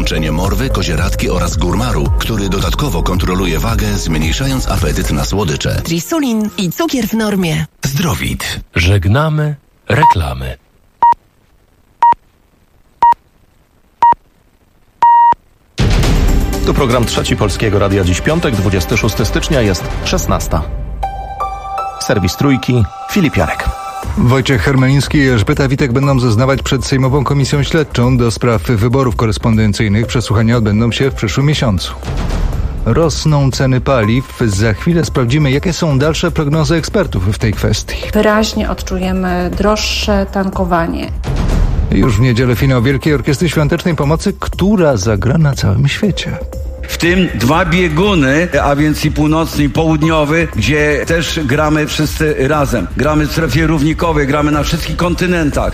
połączenie morwy, kozieradki oraz górmaru, który dodatkowo kontroluje wagę, zmniejszając apetyt na słodycze. Trisulin i cukier w normie. Zdrowit. Żegnamy reklamy. Tu program Trzeci Polskiego Radia. Dziś piątek, 26 stycznia, jest 16. Serwis Trójki, Filip Jarek. Wojciech Hermeliński i Elżbieta Witek będą zeznawać przed Sejmową Komisją Śledczą do spraw wyborów korespondencyjnych. Przesłuchania odbędą się w przyszłym miesiącu. Rosną ceny paliw. Za chwilę sprawdzimy, jakie są dalsze prognozy ekspertów w tej kwestii. Wyraźnie odczujemy droższe tankowanie. Już w niedzielę finał Wielkiej Orkiestry Świątecznej Pomocy, która zagra na całym świecie. W tym 2 bieguny, a więc i północny, i południowy, gdzie też gramy wszyscy razem. Gramy w strefie równikowej, gramy na wszystkich kontynentach.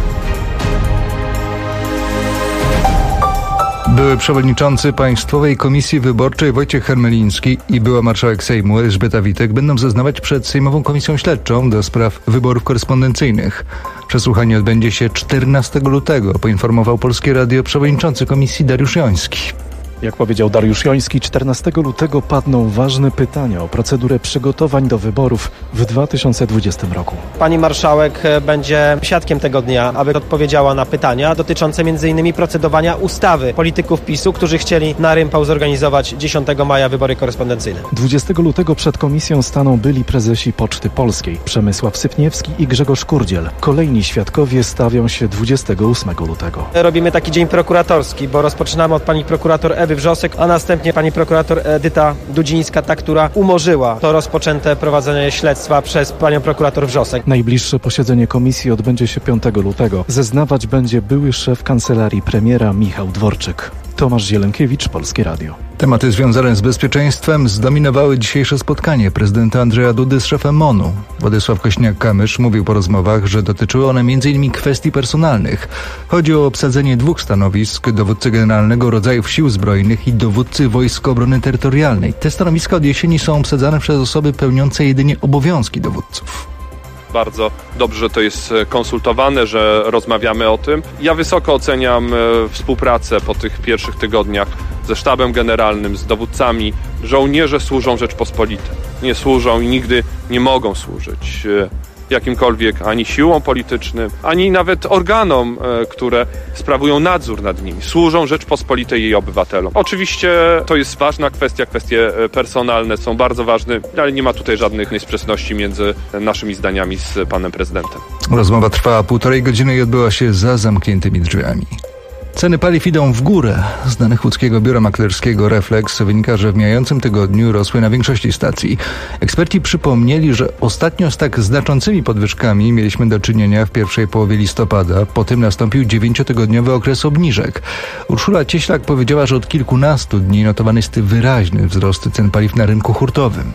Były przewodniczący Państwowej Komisji Wyborczej Wojciech Hermeliński i była marszałek Sejmu Elżbieta Witek będą zeznawać przed Sejmową Komisją Śledczą do spraw wyborów korespondencyjnych. Przesłuchanie odbędzie się 14 lutego, poinformował Polskie Radio przewodniczący komisji Dariusz Joński. Jak powiedział Dariusz Joński, 14 lutego padną ważne pytania o procedurę przygotowań do wyborów w 2020 roku. Pani marszałek będzie świadkiem tego dnia, aby odpowiedziała na pytania dotyczące m.in. procedowania ustawy polityków PiS-u, którzy chcieli na Rympał zorganizować 10 maja wybory korespondencyjne. 20 lutego przed komisją staną byli prezesi Poczty Polskiej, Przemysław Sypniewski i Grzegorz Kurdziel. Kolejni świadkowie stawią się 28 lutego. Robimy taki dzień prokuratorski, bo rozpoczynamy od pani prokurator Ewy Wrzosek, a następnie pani prokurator Edyta Dudzińska, ta, która umorzyła to rozpoczęte prowadzenie śledztwa przez panią prokurator Wrzosek. Najbliższe posiedzenie komisji odbędzie się 5 lutego. Zeznawać będzie były szef kancelarii premiera Michał Dworczyk. Tomasz Zielenkiewicz, Polskie Radio. Tematy związane z bezpieczeństwem zdominowały dzisiejsze spotkanie prezydenta Andrzeja Dudy z szefem MON-u. Władysław Kośniak-Kamysz mówił po rozmowach, że dotyczyły one m.in. kwestii personalnych. Chodzi o obsadzenie 2 stanowisk, dowódcy generalnego rodzajów sił zbrojnych i dowódcy Wojsk Obrony Terytorialnej. Te stanowiska od jesieni są obsadzane przez osoby pełniące jedynie obowiązki dowódców. Bardzo dobrze, że to jest konsultowane, że rozmawiamy o tym. Ja wysoko oceniam współpracę po tych pierwszych tygodniach ze sztabem generalnym, z dowódcami. Żołnierze służą Rzeczpospolitej. Nie służą i nigdy nie mogą służyć jakimkolwiek ani siłom politycznym, ani nawet organom, które sprawują nadzór nad nimi. Służą Rzeczpospolitej i jej obywatelom. Oczywiście to jest ważna kwestia, kwestie personalne są bardzo ważne, ale nie ma tutaj żadnych niesprzeczności między naszymi zdaniami z panem prezydentem. Rozmowa trwała 1,5 godziny i odbyła się za zamkniętymi drzwiami. Ceny paliw idą w górę. Z danych łódzkiego biura maklerskiego Reflex wynika, że w mijającym tygodniu rosły na większości stacji. Eksperci przypomnieli, że ostatnio z tak znaczącymi podwyżkami mieliśmy do czynienia w pierwszej połowie listopada. Potem nastąpił 9-tygodniowy okres obniżek. Urszula Cieślak powiedziała, że od kilkunastu dni notowany jest wyraźny wzrost cen paliw na rynku hurtowym.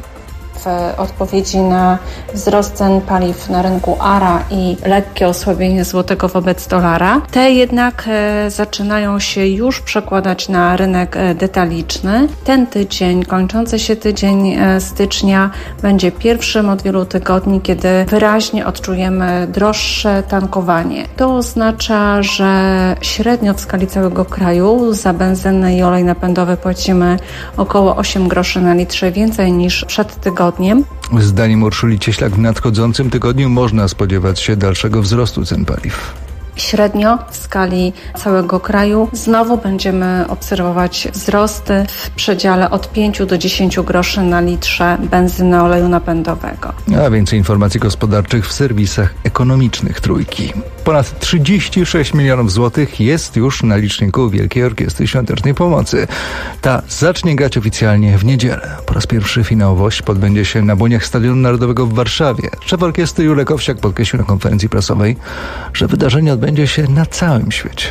W odpowiedzi na wzrost cen paliw na rynku ARA i lekkie osłabienie złotego wobec dolara, te jednak zaczynają się już przekładać na rynek detaliczny. Ten tydzień, kończący się tydzień stycznia będzie pierwszym od wielu tygodni, kiedy wyraźnie odczujemy droższe tankowanie. To oznacza, że średnio w skali całego kraju za benzynę i olej napędowy płacimy około 8 groszy na litrze więcej niż przed tygodniem. Zdaniem Urszuli Cieślak w nadchodzącym tygodniu można spodziewać się dalszego wzrostu cen paliw. Średnio w skali całego kraju znowu będziemy obserwować wzrosty w przedziale od 5 do 10 groszy na litrze benzyny, oleju napędowego. A więcej informacji gospodarczych w serwisach ekonomicznych Trójki. Ponad 36 milionów złotych jest już na liczniku Wielkiej Orkiestry Świątecznej Pomocy. Ta zacznie grać oficjalnie w niedzielę. Po raz pierwszy finałowość odbędzie się na błoniach Stadionu Narodowego w Warszawie. Szef orkiestry Julek Owsiak podkreślił na konferencji prasowej, że wydarzenie odbędzie się na całym świecie.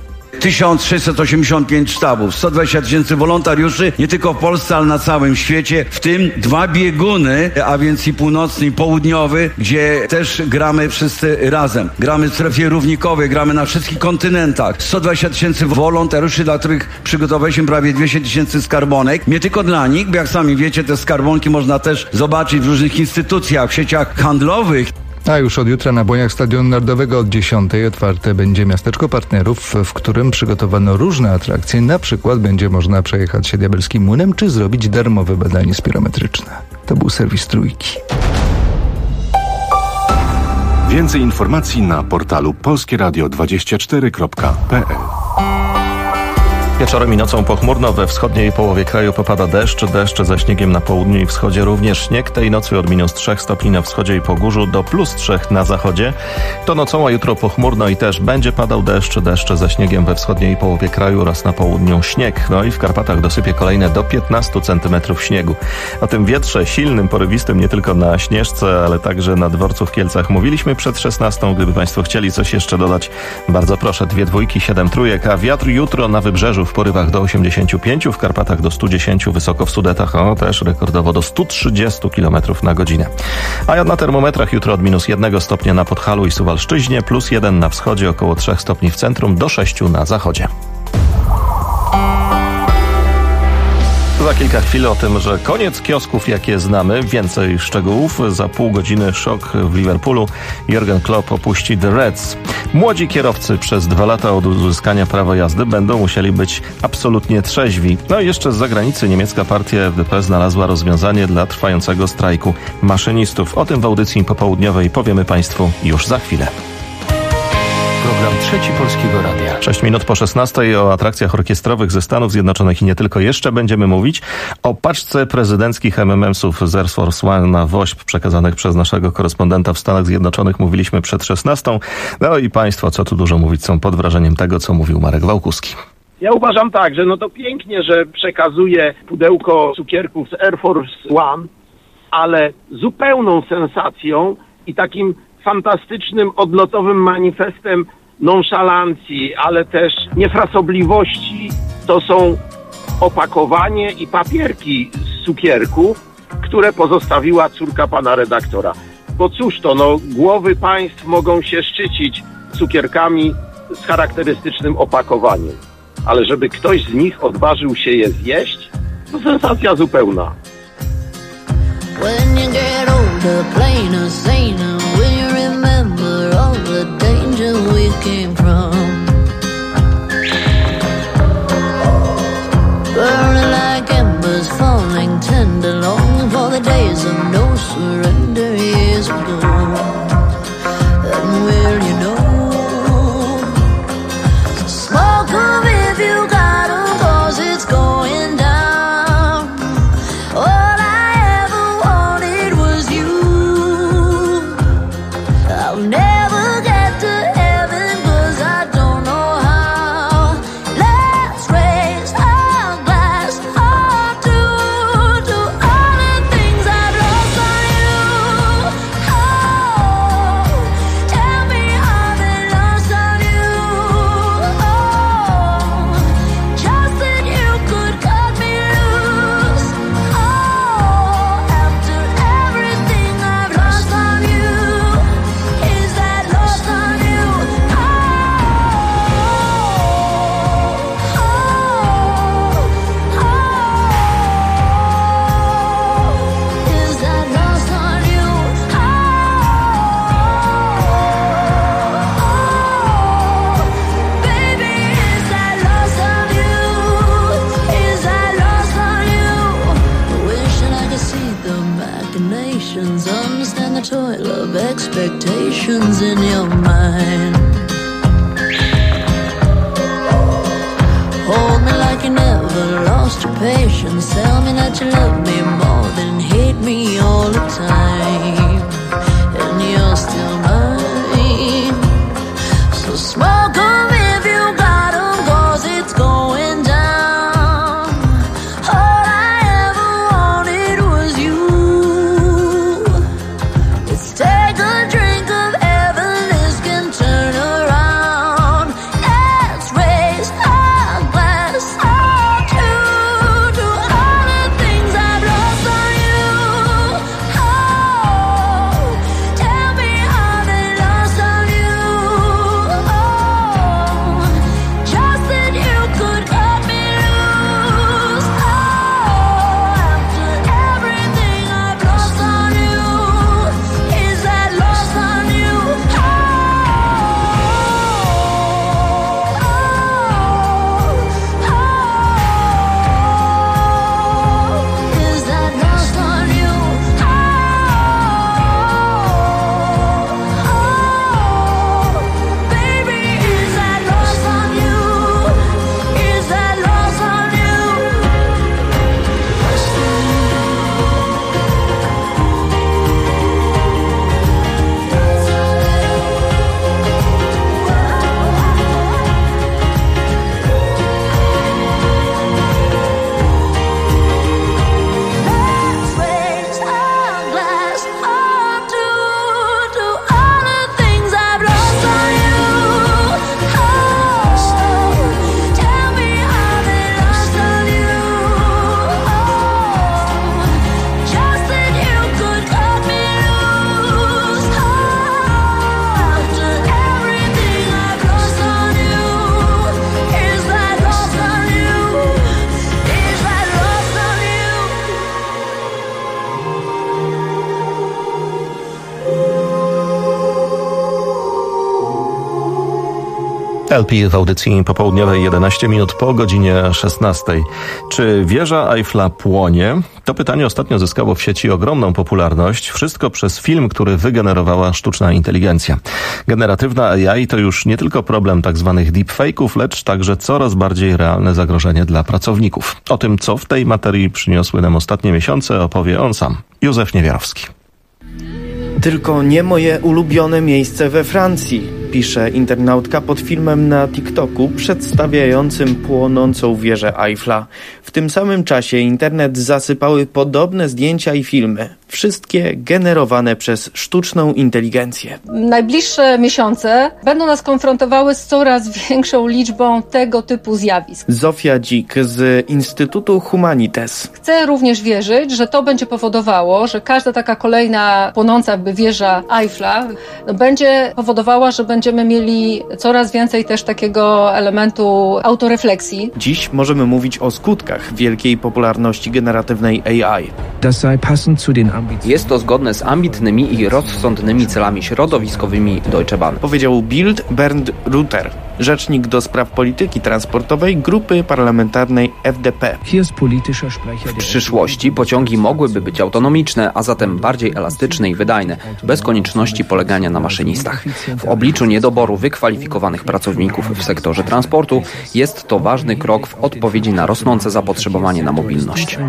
1685 sztabów, 120 000 wolontariuszy, nie tylko w Polsce, ale na całym świecie, w tym 2 bieguny, a więc i północny, i południowy, gdzie też gramy wszyscy razem. Gramy w strefie równikowej, gramy na wszystkich kontynentach. 120 000 wolontariuszy, dla których przygotowaliśmy prawie 200 000 skarbonek. Nie tylko dla nich, bo jak sami wiecie, te skarbonki można też zobaczyć w różnych instytucjach, w sieciach handlowych. A już od jutra na błoniach Stadionu Narodowego od 10 otwarte będzie miasteczko partnerów, w którym przygotowano różne atrakcje. Na przykład będzie można przejechać się diabelskim młynem, czy zrobić darmowe badanie spirometryczne. To był serwis Trójki. Więcej informacji na portalu polskieradio24.pl. Wieczorem i nocą pochmurno, we wschodniej połowie kraju popada deszcz ze śniegiem na południu i wschodzie również śnieg. Tej nocy od -3 stopni na wschodzie i Pogórzu do +3 na zachodzie. To nocą, a jutro pochmurno i też będzie padał deszcz ze śniegiem we wschodniej połowie kraju oraz na południu śnieg. No i w Karpatach dosypie kolejne do 15 cm śniegu. O tym wietrze silnym, porywistym nie tylko na Śnieżce, ale także na dworcu w Kielcach mówiliśmy przed 16. Gdyby Państwo chcieli coś jeszcze dodać, bardzo proszę. 2 dwójki, 7 trójek, a wiatr jutro na wybrzeżu w porywach do 85, w Karpatach do 110, wysoko w Sudetach, też rekordowo do 130 km na godzinę. A na termometrach jutro od -1 stopnia na Podhalu i Suwalszczyźnie, +1 na wschodzie, około 3 stopni w centrum, do 6 na zachodzie. Za kilka chwil o tym, że koniec kiosków, jakie znamy. Więcej szczegółów. Za pół godziny szok w Liverpoolu. Jurgen Klopp opuści The Reds. Młodzi kierowcy przez 2 lata od uzyskania prawa jazdy będą musieli być absolutnie trzeźwi. No i jeszcze z zagranicy niemiecka partia FDP znalazła rozwiązanie dla trwającego strajku maszynistów. O tym w audycji popołudniowej powiemy Państwu już za chwilę. Program Trzeci Polskiego Radia. 6 minut po 16 o atrakcjach orkiestrowych ze Stanów Zjednoczonych i nie tylko. Jeszcze będziemy mówić o paczce prezydenckich MMS-ów z Air Force One na WOŚP przekazanych przez naszego korespondenta w Stanach Zjednoczonych. Mówiliśmy przed 16. No i Państwo, co tu dużo mówić, są pod wrażeniem tego, co mówił Marek Wałkuski. Ja uważam tak, że to pięknie, że przekazuje pudełko cukierków z Air Force One, ale zupełną sensacją i takim fantastycznym, odlotowym manifestem nonszalancji, ale też niefrasobliwości to są opakowanie i papierki z cukierków, które pozostawiła córka pana redaktora. Bo cóż to, głowy państw mogą się szczycić cukierkami z charakterystycznym opakowaniem, ale żeby ktoś z nich odważył się je zjeść, to sensacja zupełna. When you get older, plainer, saner, will you remember all the danger we came from? Burning like embers, falling tender, longing for the days of no surrender years ago. And will you know? So smoke 'em if you got 'em, 'cause it's going down. All I ever wanted was you. I'll never get to heaven 'cause I don't know how. Let's raise our glass up to all the things I've lost on you. Oh, tell me how they lost on you. Oh, just that you could cut me loose. Oh, after everything I've lost on you, is that lost on you? Oh, is that lost on you? Baby, is that lost on you? Is that lost on you? Wishing I could see the machinations, understand the toil of expectations in your mind. Hold me like you never lost your patience. Tell me that you love me more than hate me all the time. And you're still mine. So smoke 'em if you got 'em, 'cause it's going down. All I ever wanted was you. Let's take a drink of heaven, this can turn around. Let's raise our glass up to all the things I've lost on you. LP w audycji popołudniowej 11 minut po godzinie 16. Czy wieża Eiffla płonie? To pytanie ostatnio zyskało w sieci ogromną popularność. Wszystko przez film, który wygenerowała sztuczna inteligencja. Generatywna AI to już nie tylko problem tzw. deepfake'ów, lecz także coraz bardziej realne zagrożenie dla pracowników. O tym, co w tej materii przyniosły nam ostatnie miesiące, opowie on sam, Józef Niewiarowski. Tylko nie moje ulubione miejsce we Francji, pisze internautka pod filmem na TikToku przedstawiającym płonącą wieżę Eiffla. W tym samym czasie internet zasypały podobne zdjęcia i filmy, wszystkie generowane przez sztuczną inteligencję. Najbliższe miesiące będą nas konfrontowały z coraz większą liczbą tego typu zjawisk. Zofia Dzik z Instytutu Humanites. Chcę również wierzyć, że to będzie powodowało, że każda taka kolejna płonąca wieża Eiffla będzie powodowała, że będziemy mieli coraz więcej też takiego elementu autorefleksji. Dziś możemy mówić o skutkach wielkiej popularności generatywnej AI. Jest to zgodne z ambitnymi i rozsądnymi celami środowiskowymi Deutsche Bahn, powiedział Bild Bernd Rutter, rzecznik do spraw polityki transportowej grupy parlamentarnej FDP. W przyszłości pociągi mogłyby być autonomiczne, a zatem bardziej elastyczne i wydajne, bez konieczności polegania na maszynistach. W obliczu niedoboru wykwalifikowanych pracowników w sektorze transportu jest to ważny krok w odpowiedzi na rosnące zapotrzebowanie na mobilność.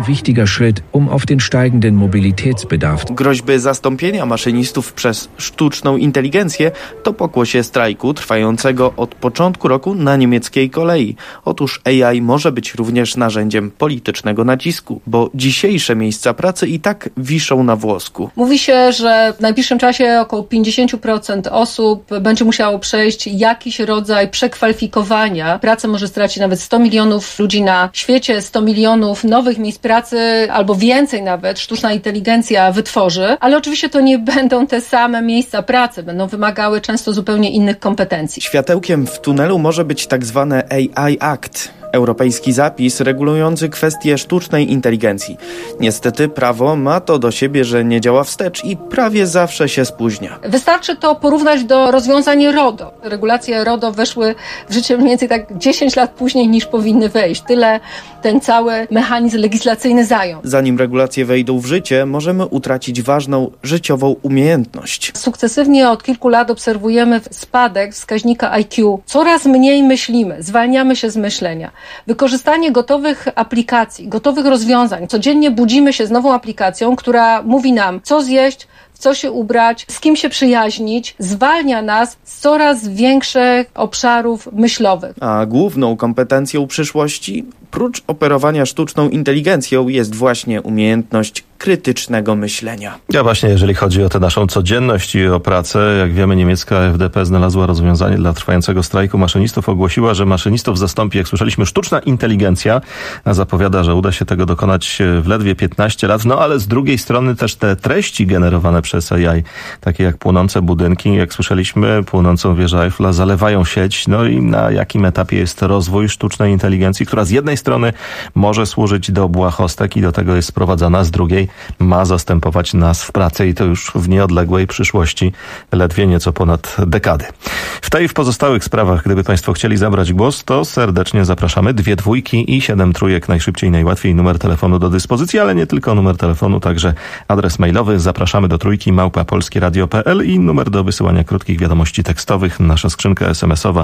Groźby zastąpienia maszynistów przez sztuczną inteligencję to pokłosie strajku trwającego od początku roku na niemieckiej kolei. Otóż AI może być również narzędziem politycznego nacisku, bo dzisiejsze miejsca pracy i tak wiszą na włosku. Mówi się, że w najbliższym czasie około 50% osób będzie musiało przejść jakiś rodzaj przekwalifikowania. Pracę może stracić nawet 100 milionów ludzi na świecie, 100 milionów nowych miejsc pracy albo więcej nawet sztuczna inteligencja wytworzy, ale oczywiście to nie będą te same miejsca pracy, będą wymagały często zupełnie innych kompetencji. Światełkiem w tunelu może być tak zwane AI Act. Europejski zapis regulujący kwestie sztucznej inteligencji. Niestety prawo ma to do siebie, że nie działa wstecz i prawie zawsze się spóźnia. Wystarczy to porównać do rozwiązań RODO. Regulacje RODO weszły w życie mniej więcej tak 10 lat później niż powinny wejść. Tyle ten cały mechanizm legislacyjny zajął. Zanim regulacje wejdą w życie, możemy utracić ważną życiową umiejętność. Sukcesywnie od kilku lat obserwujemy spadek wskaźnika IQ. Coraz mniej myślimy, zwalniamy się z myślenia. Wykorzystanie gotowych aplikacji, gotowych rozwiązań. Codziennie budzimy się z nową aplikacją, która mówi nam, co zjeść, w co się ubrać, z kim się przyjaźnić, zwalnia nas z coraz większych obszarów myślowych. A główną kompetencją przyszłości, prócz operowania sztuczną inteligencją, jest właśnie umiejętność krytycznego myślenia. Ja właśnie, jeżeli chodzi o tę naszą codzienność i o pracę, jak wiemy, niemiecka FDP znalazła rozwiązanie dla trwającego strajku maszynistów. Ogłosiła, że maszynistów zastąpi, jak słyszeliśmy, sztuczna inteligencja, a zapowiada, że uda się tego dokonać w ledwie 15 lat. No ale z drugiej strony też te treści generowane przez AI, takie jak płonące budynki, jak słyszeliśmy, płonącą wieżę Eiffla, zalewają sieć. No i na jakim etapie jest rozwój sztucznej inteligencji, która z jednej strony może służyć do błahostek i do tego jest sprowadzana, z drugiej ma zastępować nas w pracy i to już w nieodległej przyszłości, ledwie nieco ponad dekady. W tej i w pozostałych sprawach, gdyby Państwo chcieli zabrać głos, to serdecznie zapraszamy. 2 dwójki i 7 trójek, najszybciej, najłatwiej. Numer telefonu do dyspozycji, ale nie tylko numer telefonu, także adres mailowy. Zapraszamy do trójki @polskieradio.pl i numer do wysyłania krótkich wiadomości tekstowych. Nasza skrzynka SMS-owa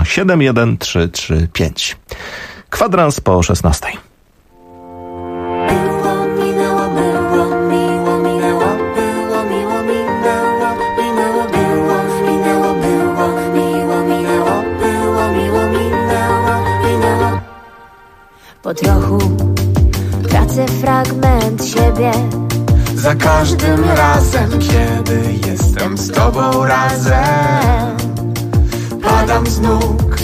71335. Kwadrans po 16. Po trochu tracę fragment siebie. Za każdym razem, kiedy jestem z tobą razem, padam z nóg.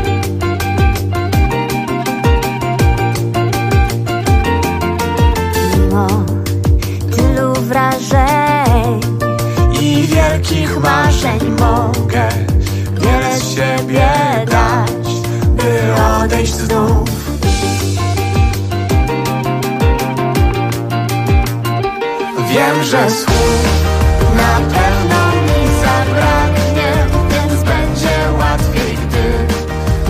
Mimo tylu wrażeń i wielkich marzeń mogę wiele z siebie dać, by odejść znów. Wiem, że słów na pewno mi zabraknie, więc będzie łatwiej, gdy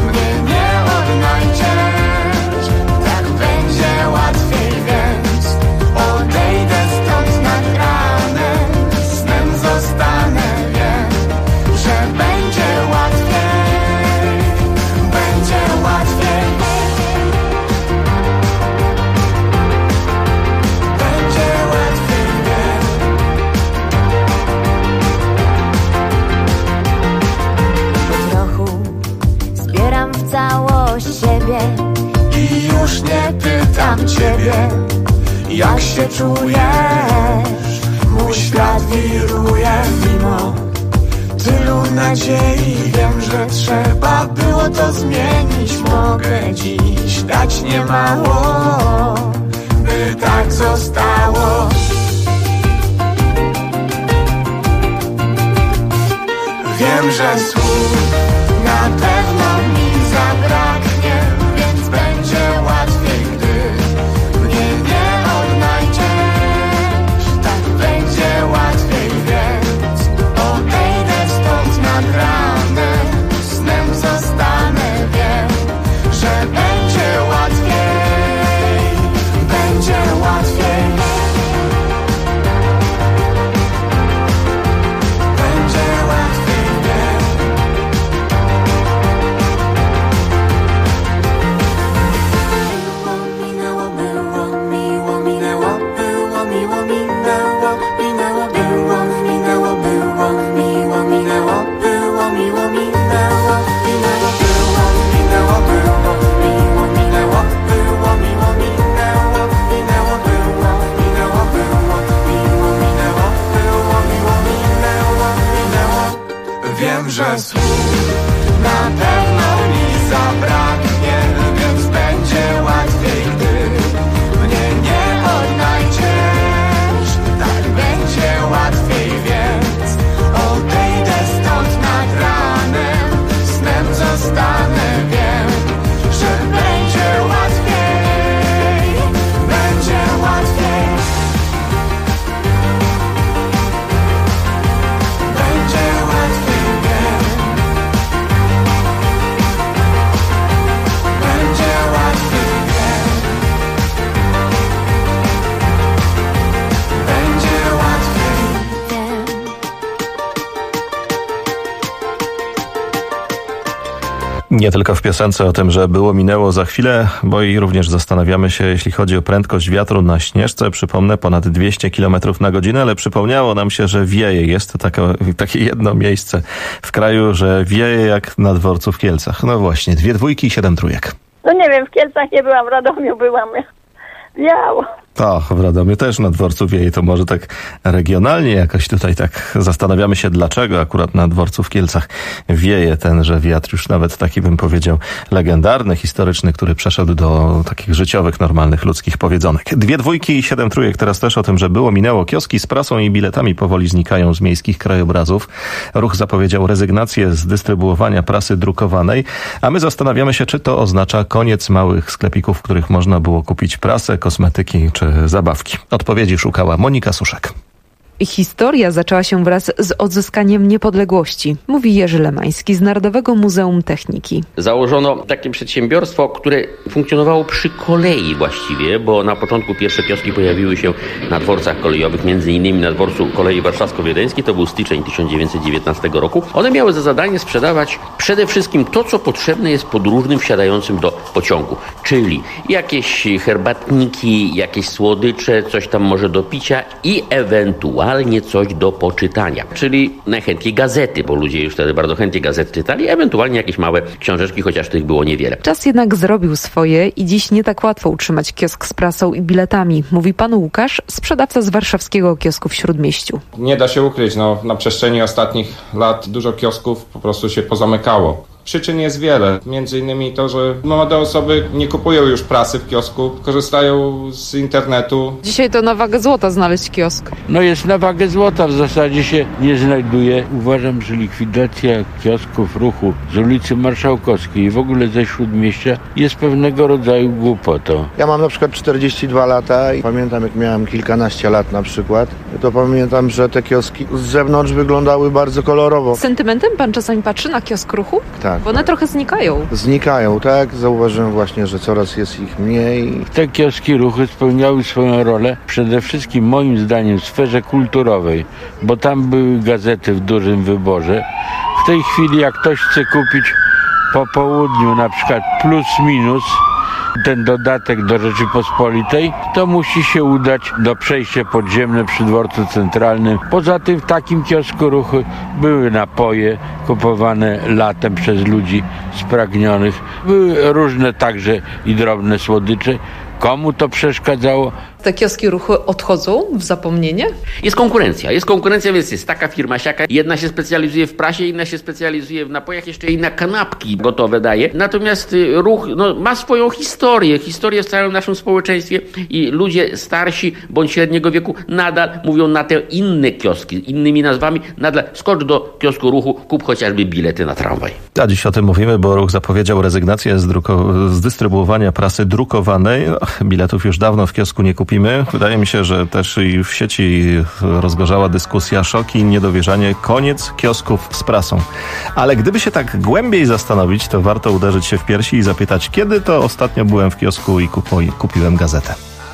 już nie pytam ciebie, jak się czujesz. Mój świat wiruje mimo tylu nadziei. Wiem, że trzeba było to zmienić. Mogę dziś dać niemało, by tak zostało. Wiem, że słów na pewno mi zabraknie, więc będzie łatwiej, gdy mnie nie odnajdziesz. Tak będzie łatwiej, więc odejdę stąd nad ranem. Snem zostanę, wiem, że będzie łatwiej. Będzie łatwiej. Będzie łatwiej. Wiem, że słów na pewno mi zabraknie, więc będzie łatwiej, gdy mnie nie odnajdziesz. Tak będzie łatwiej, więc odejdę stąd nad ranem. Snem zostanę, wiem, że będzie łatwiej. Będzie łatwiej. Będzie łatwiej. Nie tylko w piosence o tym, że było minęło za chwilę, bo i również zastanawiamy się, jeśli chodzi o prędkość wiatru na Śnieżce. Przypomnę, ponad 200 km na godzinę, ale przypomniało nam się, że wieje. Jest takie jedno miejsce w kraju, że wieje jak na dworcu w Kielcach. No właśnie, 2 dwójki i 7 trójek. No nie wiem, w Kielcach nie byłam, w Radomiu byłam. Wiało. Tak, w Radomiu też na dworcu wieje, to może tak regionalnie jakoś tutaj tak zastanawiamy się, dlaczego akurat na dworcu w Kielcach wieje tenże wiatr, już nawet taki bym powiedział legendarny, historyczny, który przeszedł do takich życiowych, normalnych, ludzkich powiedzonek. 2 dwójki i 7 trójek, teraz też o tym, że było minęło. Kioski z prasą i biletami powoli znikają z miejskich krajobrazów. Ruch zapowiedział rezygnację z dystrybuowania prasy drukowanej, a my zastanawiamy się, czy to oznacza koniec małych sklepików, w których można było kupić prasę, kosmetyki czy zabawki. Odpowiedzi szukała Monika Suszek. Historia zaczęła się wraz z odzyskaniem niepodległości, mówi Jerzy Lemański z Narodowego Muzeum Techniki. Założono takie przedsiębiorstwo, które funkcjonowało przy kolei właściwie, bo na początku pierwsze kioski pojawiły się na dworcach kolejowych, między innymi na dworcu kolei warszawsko-wiedeńskiej, to był styczeń 1919 roku. One miały za zadanie sprzedawać przede wszystkim to, co potrzebne jest podróżnym wsiadającym do pociągu, czyli jakieś herbatniki, jakieś słodycze, coś tam może do picia i ewentualnie coś do poczytania, czyli najchętniej gazety, bo ludzie już wtedy bardzo chętnie gazety czytali, ewentualnie jakieś małe książeczki, chociaż tych było niewiele. Czas jednak zrobił swoje i dziś nie tak łatwo utrzymać kiosk z prasą i biletami, mówi pan Łukasz, sprzedawca z warszawskiego kiosku w Śródmieściu. Nie da się ukryć, na przestrzeni ostatnich lat dużo kiosków po prostu się pozamykało. Przyczyn jest wiele. Między innymi to, że młode osoby nie kupują już prasy w kiosku, korzystają z internetu. Dzisiaj to na wagę złota znaleźć kiosk. No jest na wagę złota, w zasadzie się nie znajduje. Uważam, że likwidacja kiosków ruchu z ulicy Marszałkowskiej i w ogóle ze Śródmieścia jest pewnego rodzaju głupotą. Ja mam na przykład 42 lata i pamiętam, jak miałem kilkanaście lat na przykład, to pamiętam, że te kioski z zewnątrz wyglądały bardzo kolorowo. Z sentymentem pan czasami patrzy na kiosk ruchu? Tak. Bo one trochę znikają. Znikają, tak. Zauważyłem właśnie, że coraz jest ich mniej. Te kioski ruchu spełniały swoją rolę przede wszystkim moim zdaniem w sferze kulturowej, bo tam były gazety w dużym wyborze. W tej chwili jak ktoś chce kupić po południu na przykład Plus Minus, ten dodatek do Rzeczypospolitej, to musi się udać do przejścia podziemne przy dworcu centralnym. Poza tym w takim kiosku ruchu były napoje kupowane latem przez ludzi spragnionych. Były różne także i drobne słodycze. Komu to przeszkadzało? Te kioski ruchu odchodzą w zapomnienie? Jest konkurencja, więc jest taka firma, siaka. Jedna się specjalizuje w prasie, inna się specjalizuje w napojach, jeszcze inna kanapki gotowe daje. Natomiast ruch ma swoją historię w całym naszym społeczeństwie i ludzie starsi bądź średniego wieku nadal mówią na te inne kioski, innymi nazwami, nadal skocz do kiosku ruchu, kup chociażby bilety na tramwaj. A dziś o tym mówimy, bo ruch zapowiedział rezygnację z dystrybuowania prasy drukowanej. Biletów już dawno w kiosku nie kupimy. Wydaje mi się, że też i w sieci rozgorzała dyskusja, szoki, niedowierzanie, koniec kiosków z prasą. Ale gdyby się tak głębiej zastanowić, to warto uderzyć się w piersi i zapytać, kiedy to ostatnio byłem w kiosku i kupiłem gazetę.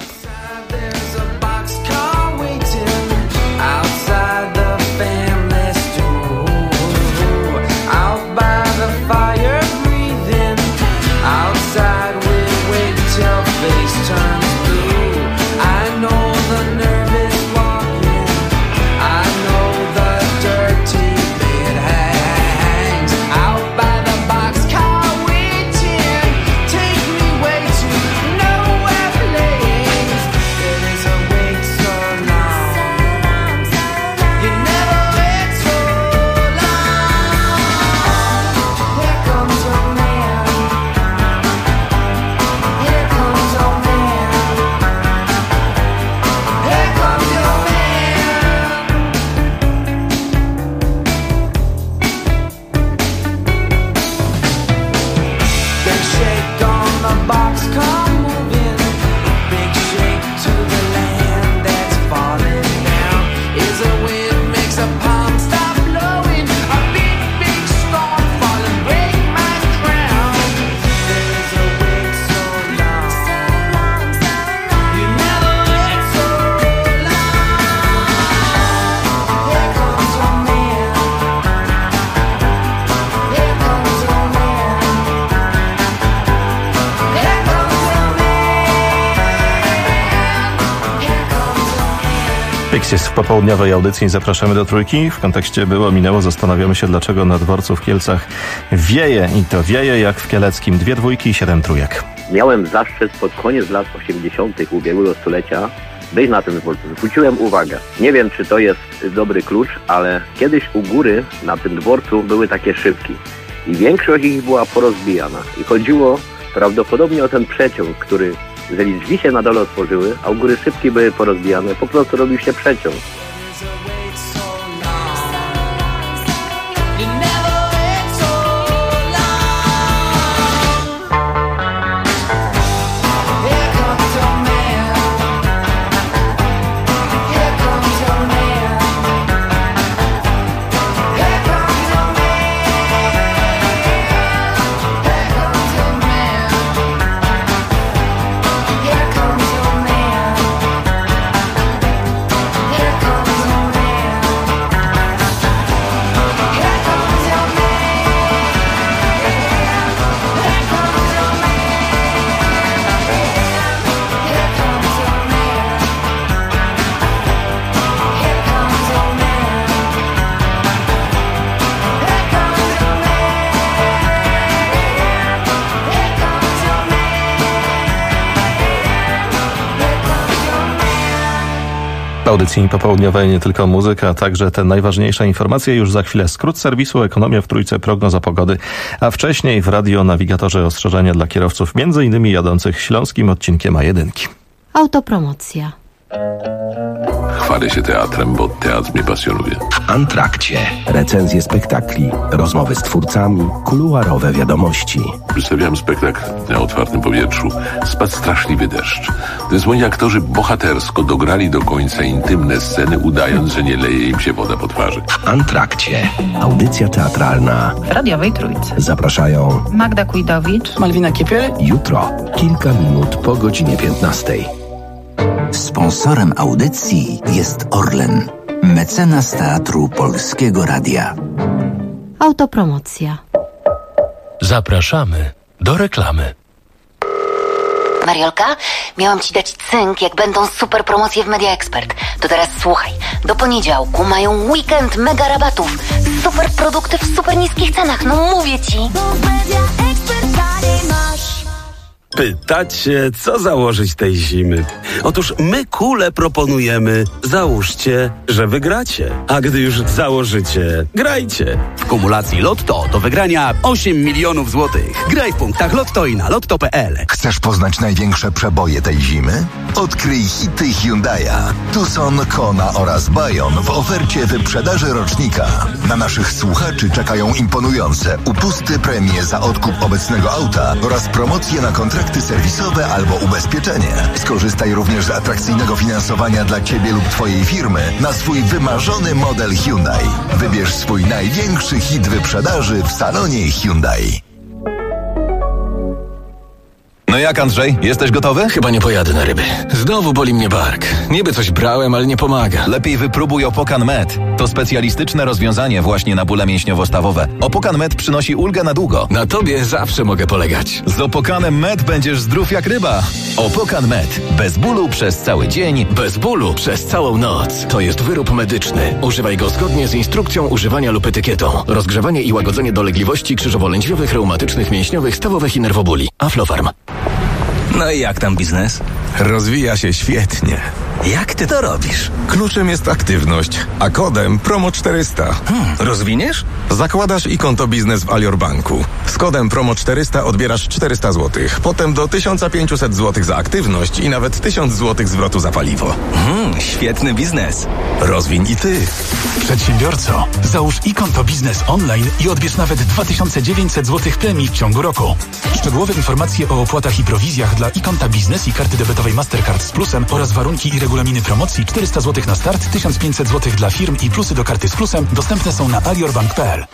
Jest w popołudniowej audycji. Zapraszamy do Trójki. W kontekście było, minęło. Zastanawiamy się, dlaczego na dworcu w Kielcach wieje. I to wieje jak w Kieleckim. 2 dwójki i 7 trójek. Miałem zaszczyt pod koniec lat 80. ubiegłego stulecia być na tym dworcu. Zwróciłem uwagę. Nie wiem, czy to jest dobry klucz, ale kiedyś u góry na tym dworcu były takie szybki. I większość ich była porozbijana. I chodziło prawdopodobnie o ten przeciąg, który jeżeli drzwi się na dole otworzyły, a u góry szybki były porozbijane, po prostu robił się przeciąg. W audycji popołudniowej nie tylko muzyka, a także te najważniejsze informacje. Już za chwilę skrót serwisu Ekonomia w Trójce, prognoza pogody, a wcześniej w radionawigatorze ostrzeżenia dla kierowców, m.in. jadących śląskim odcinkiem A1. Autopromocja. Chwalę się teatrem, bo teatr mnie pasjonuje. W Antrakcie recenzje spektakli, rozmowy z twórcami, kuluarowe wiadomości. Przedstawiałem spektakl na otwartym powietrzu. Spadł straszliwy deszcz. Zesłoni aktorzy bohatersko dograli do końca intymne sceny, udając, że nie leje im się woda po twarzy. W Antrakcie audycja teatralna W radiowej Trójce. Zapraszają Magda Kujdowicz, Malwina Kiepiel. Jutro, kilka minut po godzinie 15. Sponsorem audycji jest Orlen, mecenas Teatru Polskiego Radia. Autopromocja. Zapraszamy do reklamy. Mariolka, miałam ci dać cynk, jak będą super promocje w Media Expert. To teraz słuchaj, do poniedziałku mają weekend mega rabatów. Super produkty w super niskich cenach, no mówię ci. Pytacie, co założyć tej zimy? Otóż my kule proponujemy. Załóżcie, że wygracie. A gdy już założycie, grajcie. W kumulacji Lotto do wygrania 8 milionów złotych. Graj w punktach Lotto i na lotto.pl. Chcesz poznać największe przeboje tej zimy? Odkryj hity Hyundai'a. Tucson, Kona oraz Bayon w ofercie wyprzedaży rocznika. Na naszych słuchaczy czekają imponujące upusty, premie za odkup obecnego auta oraz promocje na kontrakty serwisowe albo ubezpieczenie. Skorzystaj również z atrakcyjnego finansowania dla Ciebie lub Twojej firmy na swój wymarzony model Hyundai. Wybierz swój największy hit wyprzedaży w salonie Hyundai. No jak, Andrzej? Jesteś gotowy? Chyba nie pojadę na ryby. Znowu boli mnie bark. Niby coś brałem, ale nie pomaga. Lepiej wypróbuj Opokan Med. To specjalistyczne rozwiązanie właśnie na bóle mięśniowo-stawowe. Opokan Med przynosi ulgę na długo. Na tobie zawsze mogę polegać. Z Opokanem Med będziesz zdrów jak ryba. Opokan Med. Bez bólu przez cały dzień. Bez bólu przez całą noc. To jest wyrób medyczny. Używaj go zgodnie z instrukcją używania lub etykietą. Rozgrzewanie i łagodzenie dolegliwości krzyżowo-lędźwiowych, reumatycznych, mięśniowych, stawowych i nerwobóli. Aflofarm. No i jak tam biznes? Rozwija się świetnie. Jak ty to robisz? Kluczem jest aktywność, a kodem PROMO400. Rozwiniesz? Zakładasz i konto biznes w Alior Banku. Z kodem PROMO400 odbierasz 400 zł. Potem do 1500 zł za aktywność i nawet 1000 zł zwrotu za paliwo. Świetny biznes. Rozwiń i ty. Przedsiębiorco, załóż e-konto biznes online i odbierz nawet 2900 zł premii w ciągu roku. Szczegółowe informacje o opłatach i prowizjach dla e-konta biznes i karty debetowej Mastercard z plusem oraz warunki i regulaminy promocji 400 zł na start, 1500 zł dla firm i plusy do karty z plusem dostępne są na aliorbank.pl.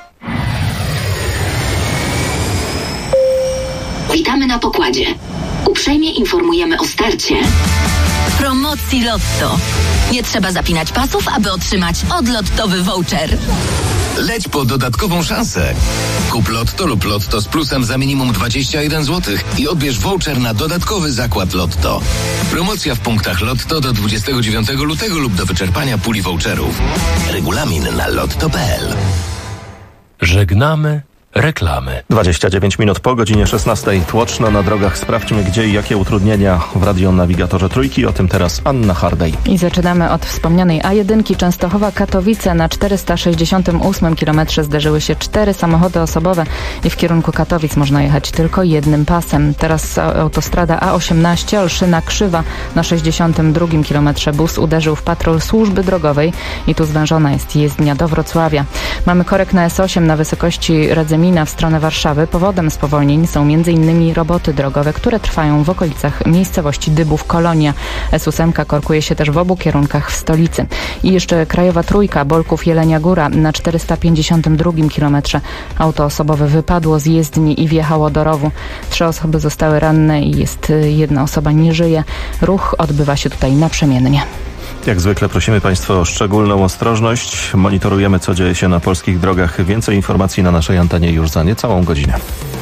Witamy na pokładzie. Uprzejmie informujemy o starcie promocji Lotto. Nie trzeba zapinać pasów, aby otrzymać odlottowy voucher. Leć po dodatkową szansę. Kup Lotto lub Lotto z plusem za minimum 21 zł i odbierz voucher na dodatkowy zakład Lotto. Promocja w punktach Lotto do 29 lutego lub do wyczerpania puli voucherów. Regulamin na lotto.pl. Żegnamy reklamy. 29 minut po godzinie 16. Tłoczno na drogach. Sprawdźmy, gdzie i jakie utrudnienia w radionawigatorze Trójki. O tym teraz Anna Hardej. I zaczynamy od wspomnianej A1 Częstochowa-Katowice. Na 468 km zderzyły się 4 samochody osobowe i w kierunku Katowic można jechać tylko jednym pasem. Teraz autostrada A18 Olszyna-Krzywa. Na 62 km bus uderzył w patrol służby drogowej i tu zwężona jest jezdnia do Wrocławia. Mamy korek na S8 na wysokości Radzymina w stronę Warszawy. Powodem spowolnień są m.in. roboty drogowe, które trwają w okolicach miejscowości Dybów Kolonia. S8 korkuje się też w obu kierunkach w stolicy. I jeszcze krajowa trójka Bolków-Jelenia Góra na 452 km. Auto osobowe wypadło z jezdni i wjechało do rowu. 3 osoby zostały ranne i jest 1 osoba nie żyje. Ruch odbywa się tutaj naprzemiennie. Jak zwykle prosimy Państwa o szczególną ostrożność. Monitorujemy, co dzieje się na polskich drogach. Więcej informacji na naszej antenie już za niecałą godzinę.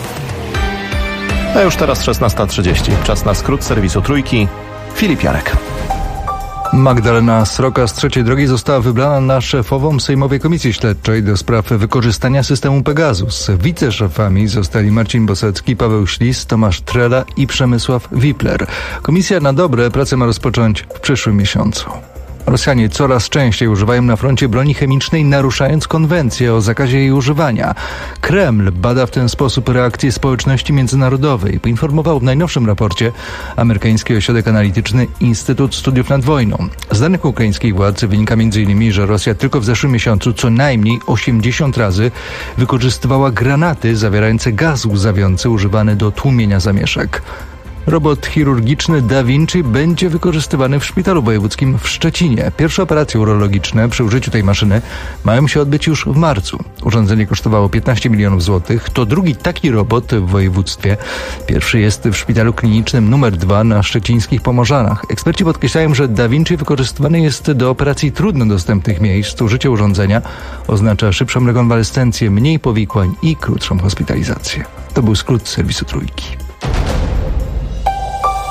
A już teraz 16:30. Czas na skrót serwisu Trójki. Filip Jarek. Magdalena Sroka z Trzeciej Drogi została wybrana na szefową Sejmowej Komisji Śledczej do spraw wykorzystania systemu Pegasus. Wiceszefami zostali Marcin Bosecki, Paweł Ślis, Tomasz Trela i Przemysław Wipler. Komisja na dobre pracę ma rozpocząć w przyszłym miesiącu. Rosjanie coraz częściej używają na froncie broni chemicznej, naruszając konwencję o zakazie jej używania. Kreml bada w ten sposób reakcję społeczności międzynarodowej. Poinformował w najnowszym raporcie amerykański ośrodek analityczny Instytut Studiów nad Wojną. Z danych ukraińskich władz wynika m.in., że Rosja tylko w zeszłym miesiącu co najmniej 80 razy wykorzystywała granaty zawierające gaz łzawiący używany do tłumienia zamieszek. Robot chirurgiczny Da Vinci będzie wykorzystywany w Szpitalu Wojewódzkim w Szczecinie. Pierwsze operacje urologiczne przy użyciu tej maszyny mają się odbyć już w marcu. Urządzenie kosztowało 15 milionów złotych. To drugi taki robot w województwie. Pierwszy jest w Szpitalu Klinicznym nr 2 na szczecińskich Pomorzanach. Eksperci podkreślają, że Da Vinci wykorzystywany jest do operacji trudno dostępnych miejsc. Użycie urządzenia oznacza szybszą rekonwalescencję, mniej powikłań i krótszą hospitalizację. To był skrót serwisu Trójki.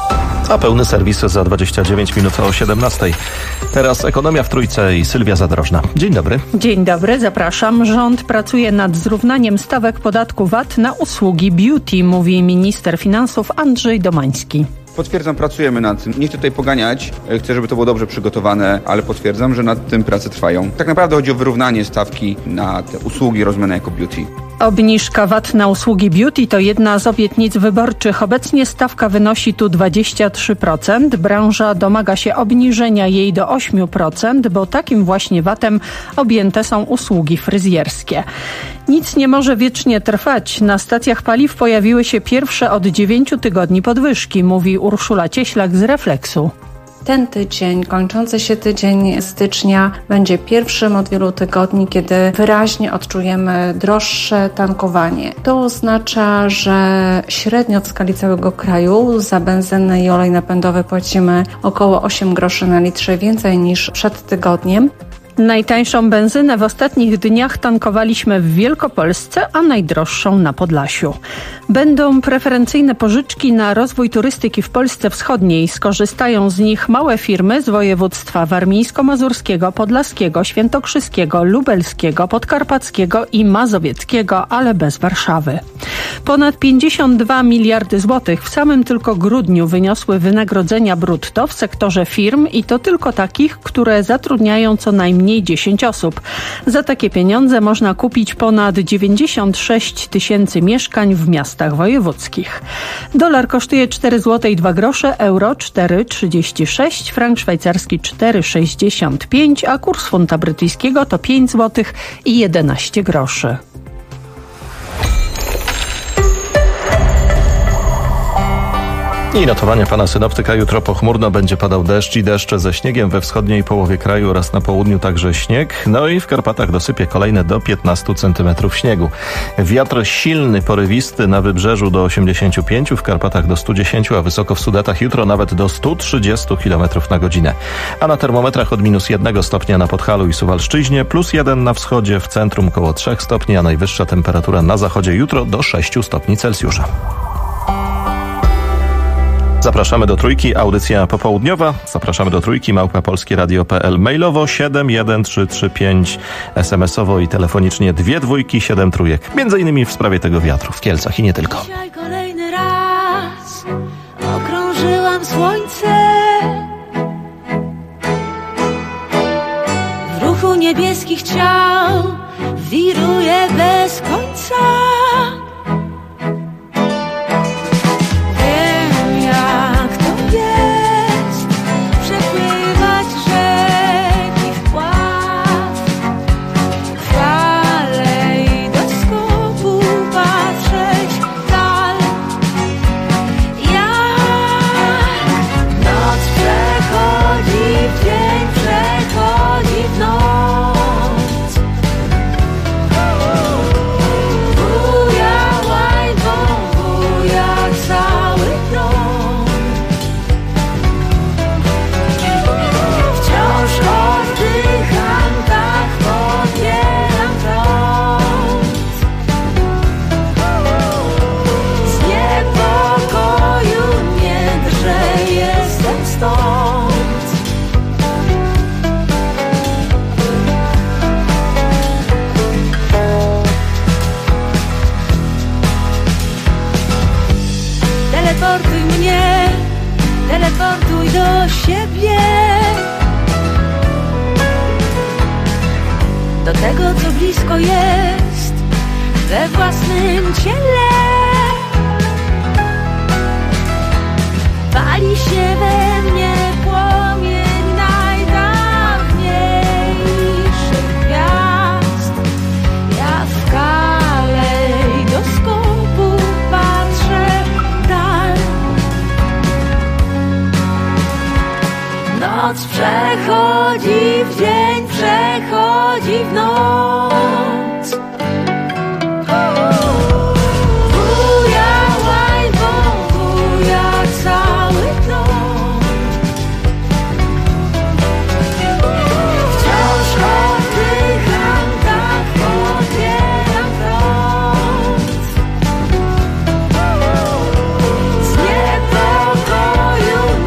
A pełny serwis za 29 minut o 17. Teraz ekonomia w Trójce i Sylwia Zadrożna. Dzień dobry. Dzień dobry, zapraszam. Rząd pracuje nad zrównaniem stawek podatku VAT na usługi beauty, mówi minister finansów Andrzej Domański. Potwierdzam, pracujemy nad tym. Nie chcę tutaj poganiać, chcę, żeby to było dobrze przygotowane, ale potwierdzam, że nad tym prace trwają. Tak naprawdę chodzi o wyrównanie stawki na te usługi rozumiane jako beauty. Obniżka VAT na usługi beauty to jedna z obietnic wyborczych. Obecnie stawka wynosi tu 23%. Branża domaga się obniżenia jej do 8%, bo takim właśnie VAT-em objęte są usługi fryzjerskie. Nic nie może wiecznie trwać. Na stacjach paliw pojawiły się pierwsze od 9 tygodni podwyżki, mówi Urszula Cieślak z Refleksu. Ten tydzień, kończący się tydzień stycznia będzie pierwszym od wielu tygodni, kiedy wyraźnie odczujemy droższe tankowanie. To oznacza, że średnio w skali całego kraju za benzynę i olej napędowy płacimy około 8 groszy na litrze więcej niż przed tygodniem. Najtańszą benzynę w ostatnich dniach tankowaliśmy w Wielkopolsce, a najdroższą na Podlasiu. Będą preferencyjne pożyczki na rozwój turystyki w Polsce Wschodniej. Skorzystają z nich małe firmy z województwa warmińsko-mazurskiego, podlaskiego, świętokrzyskiego, lubelskiego, podkarpackiego i mazowieckiego, ale bez Warszawy. Ponad 52 miliardy złotych w samym tylko grudniu wyniosły wynagrodzenia brutto w sektorze firm i to tylko takich, które zatrudniają co najmniej 10 osób. Za takie pieniądze można kupić ponad 96 tysięcy mieszkań w miastach wojewódzkich. Dolar kosztuje 4 zł i 2 grosze, euro 4,36, frank szwajcarski 4,65, a kurs funta brytyjskiego to 5 zł i 11 groszy. I notowania pana synoptyka. Jutro pochmurno, będzie padał deszcz i deszcze ze śniegiem we wschodniej połowie kraju oraz na południu także śnieg. No i w Karpatach dosypie kolejne do 15 cm śniegu. Wiatr silny, porywisty na wybrzeżu do 85, w Karpatach do 110, a wysoko w Sudetach jutro nawet do 130 km na godzinę. A na termometrach od -1 stopnia na Podhalu i Suwalszczyźnie, +1 na wschodzie, w centrum koło 3 stopni, a najwyższa temperatura na zachodzie jutro do 6 stopni Celsjusza. Zapraszamy do Trójki, audycja popołudniowa. Zapraszamy do Trójki, @polskieradio.pl, mailowo 71335, SMS-owo i telefonicznie 2 dwójki 7 trójek. Między innymi w sprawie tego wiatru w Kielcach i nie tylko. Dzisiaj kolejny raz okrążyłam słońce. W ruchu niebieskich ciał wiruje bez końca. Teleportuj do siebie, do tego, co blisko jest we własnym ciele. Pali się we mnie płomień najdawniejszych gwiazd. Ja w kalejdoskopu patrzę w dal. Noc przechodzi w dzień, przechodzi w noc. Buja, łajbą, buja cały dom. Wciąż oddycham, tak podbieram prąd. Z niepokoju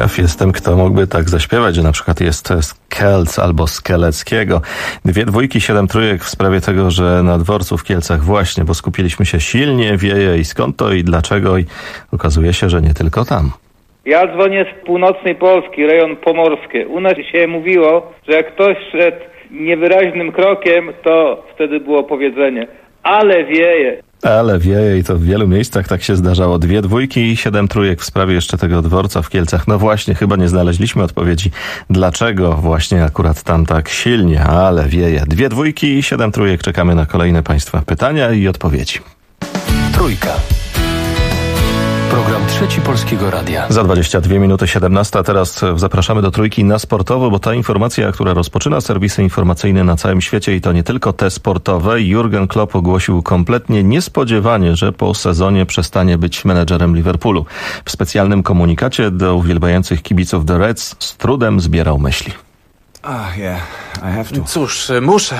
Ciekaw jestem, kto mógłby tak zaśpiewać, że na przykład jest z Kielc albo z Kieleckiego. 2 dwójki, 7 trójek w sprawie tego, że na dworcu w Kielcach właśnie, bo skupiliśmy się, silnie wieje i skąd to i dlaczego, i okazuje się, że nie tylko tam. Ja dzwonię z północnej Polski, rejon pomorskie. U nas się mówiło, że jak ktoś szedł niewyraźnym krokiem, to wtedy było powiedzenie: ale wieje. Ale wieje i to w wielu miejscach tak się zdarzało. 2 dwójki i 7 trójek w sprawie jeszcze tego dworca w Kielcach. No właśnie, chyba nie znaleźliśmy odpowiedzi, dlaczego właśnie akurat tam tak silnie, ale wieje. 2 dwójki i 7 trójek. Czekamy na kolejne Państwa pytania i odpowiedzi. Trójka. Program Trzeci Polskiego Radia. Za 22 minuty 17. A teraz zapraszamy do Trójki na sportowo, bo ta informacja, która rozpoczyna serwisy informacyjne na całym świecie, i to nie tylko te sportowe. Jurgen Klopp ogłosił kompletnie niespodziewanie, że po sezonie przestanie być menedżerem Liverpoolu. W specjalnym komunikacie do uwielbiających kibiców The Reds z trudem zbierał myśli. Cóż, muszę.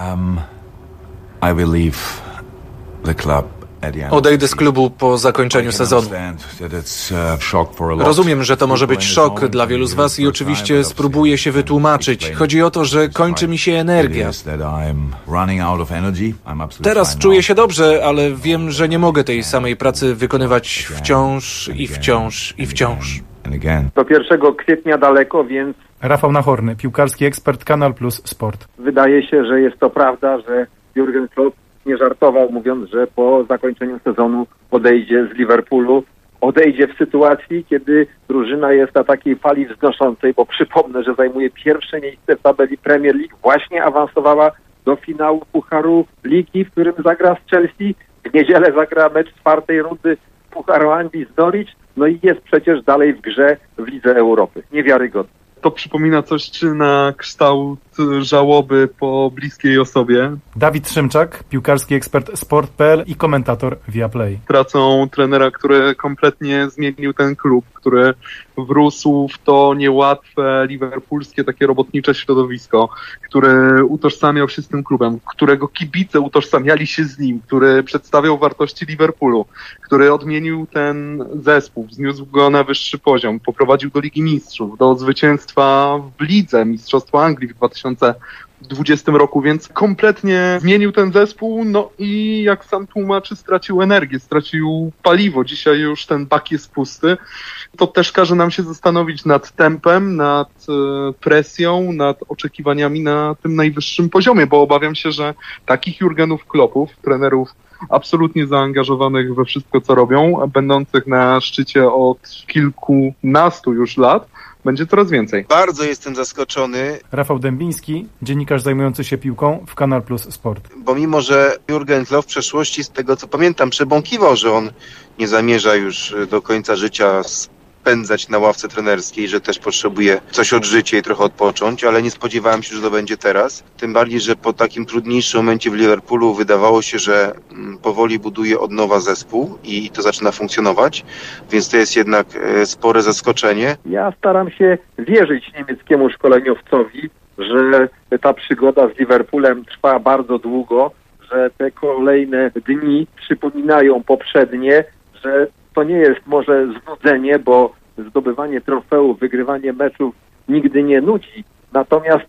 I will leave the club. Odejdę z klubu po zakończeniu sezonu. Rozumiem, że to może być szok dla wielu z Was i oczywiście spróbuję się wytłumaczyć. Chodzi o to, że kończy mi się energia. Teraz czuję się dobrze, ale wiem, że nie mogę tej samej pracy wykonywać wciąż i wciąż i wciąż. Do 1 kwietnia daleko, więc... Rafał Nachorny, piłkarski ekspert, Kanal Plus Sport. Wydaje się, że jest to prawda, że Jurgen Klopp nie żartował, mówiąc, że po zakończeniu sezonu odejdzie z Liverpoolu. Odejdzie w sytuacji, kiedy drużyna jest na takiej fali wznoszącej, bo przypomnę, że zajmuje pierwsze miejsce w tabeli Premier League. Właśnie awansowała do finału Pucharu Ligi, w którym zagra z Chelsea. W niedzielę zagra mecz 4. rundy Pucharu Anglii z Norwich. No i jest przecież dalej w grze w Lidze Europy. Niewiarygodne. To przypomina coś czy na kształt żałoby po bliskiej osobie. Dawid Szymczak, piłkarski ekspert Sport.pl i komentator Viaplay. Tracą trenera, który kompletnie zmienił ten klub, który wrósł w to niełatwe liverpoolskie takie robotnicze środowisko, który utożsamiał się z tym klubem, którego kibice utożsamiali się z nim, który przedstawiał wartości Liverpoolu, który odmienił ten zespół, wzniósł go na wyższy poziom, poprowadził do Ligi Mistrzów, do zwycięstwa w Lidze Mistrzostwa Anglii w 2020 roku, więc kompletnie zmienił ten zespół, no i jak sam tłumaczy, stracił energię, stracił paliwo. Dzisiaj już ten bak jest pusty. To też każe nam się zastanowić nad tempem, nad presją, nad oczekiwaniami na tym najwyższym poziomie, bo obawiam się, że takich Jurgenów Kloppów, trenerów absolutnie zaangażowanych we wszystko, co robią, będących na szczycie od kilkunastu już lat, będzie coraz więcej. Bardzo jestem zaskoczony. Rafał Dębiński, dziennikarz zajmujący się piłką w Kanal Plus Sport. Bo mimo, że Jurgen Klopp w przeszłości, z tego co pamiętam, przebąkiwał, że on nie zamierza już do końca życia spędzać na ławce trenerskiej, że też potrzebuje coś odżyć i trochę odpocząć, ale nie spodziewałem się, że to będzie teraz. Tym bardziej, że po takim trudniejszym momencie w Liverpoolu wydawało się, że powoli buduje od nowa zespół i to zaczyna funkcjonować, więc to jest jednak spore zaskoczenie. Ja staram się wierzyć niemieckiemu szkoleniowcowi, że ta przygoda z Liverpoolem trwa bardzo długo, że te kolejne dni przypominają poprzednie, że to nie jest może znudzenie, bo zdobywanie trofeów, wygrywanie meczów nigdy nie nudzi. Natomiast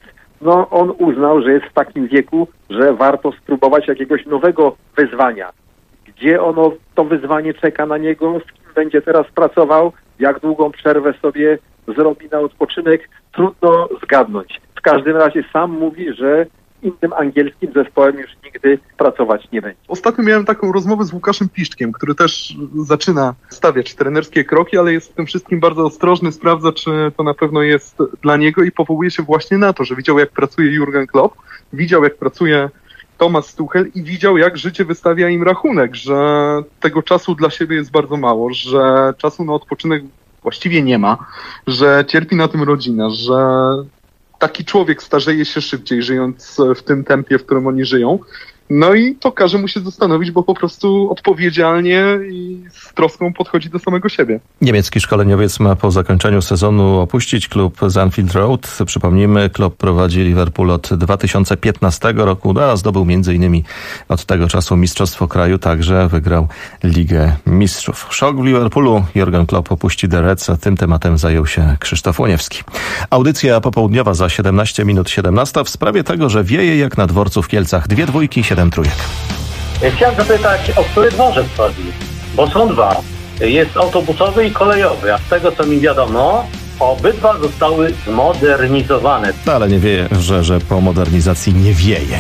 on uznał, że jest w takim wieku, że warto spróbować jakiegoś nowego wyzwania. Gdzie to wyzwanie czeka na niego, z kim będzie teraz pracował, jak długą przerwę sobie zrobi na odpoczynek, trudno zgadnąć. W każdym razie sam mówi, że innym angielskim zespołem już nigdy pracować nie będzie. Ostatnio miałem taką rozmowę z Łukaszem Piszczkiem, który też zaczyna stawiać trenerskie kroki, ale jest w tym wszystkim bardzo ostrożny, sprawdza, czy to na pewno jest dla niego i powołuje się właśnie na to, że widział, jak pracuje Jurgen Klopp, widział, jak pracuje Thomas Tuchel i widział, jak życie wystawia im rachunek, że tego czasu dla siebie jest bardzo mało, że czasu na odpoczynek właściwie nie ma, że cierpi na tym rodzina, że taki człowiek starzeje się szybciej, żyjąc w tym tempie, w którym oni żyją. No i to każe mu się zastanowić, bo po prostu odpowiedzialnie i z troską podchodzi do samego siebie. Niemiecki szkoleniowiec ma po zakończeniu sezonu opuścić klub z Anfield Road. Przypomnijmy, klub prowadzi Liverpool od 2015 roku, a zdobył m.in. od tego czasu Mistrzostwo Kraju, także wygrał Ligę Mistrzów. Szok w Liverpoolu. Jurgen Klopp opuści The Reds, a tym tematem zajął się Krzysztof Łoniewski. Audycja popołudniowa za 17 minut 17 w sprawie tego, że wieje jak na dworcu w Kielcach. 2 dwójki, 7 trójek. Chciałem zapytać, o który dworzec chodzi? Bo są dwa. Jest autobusowy i kolejowy, a z tego co mi wiadomo, obydwa zostały zmodernizowane. Ale nie wieje, że po modernizacji nie wieje.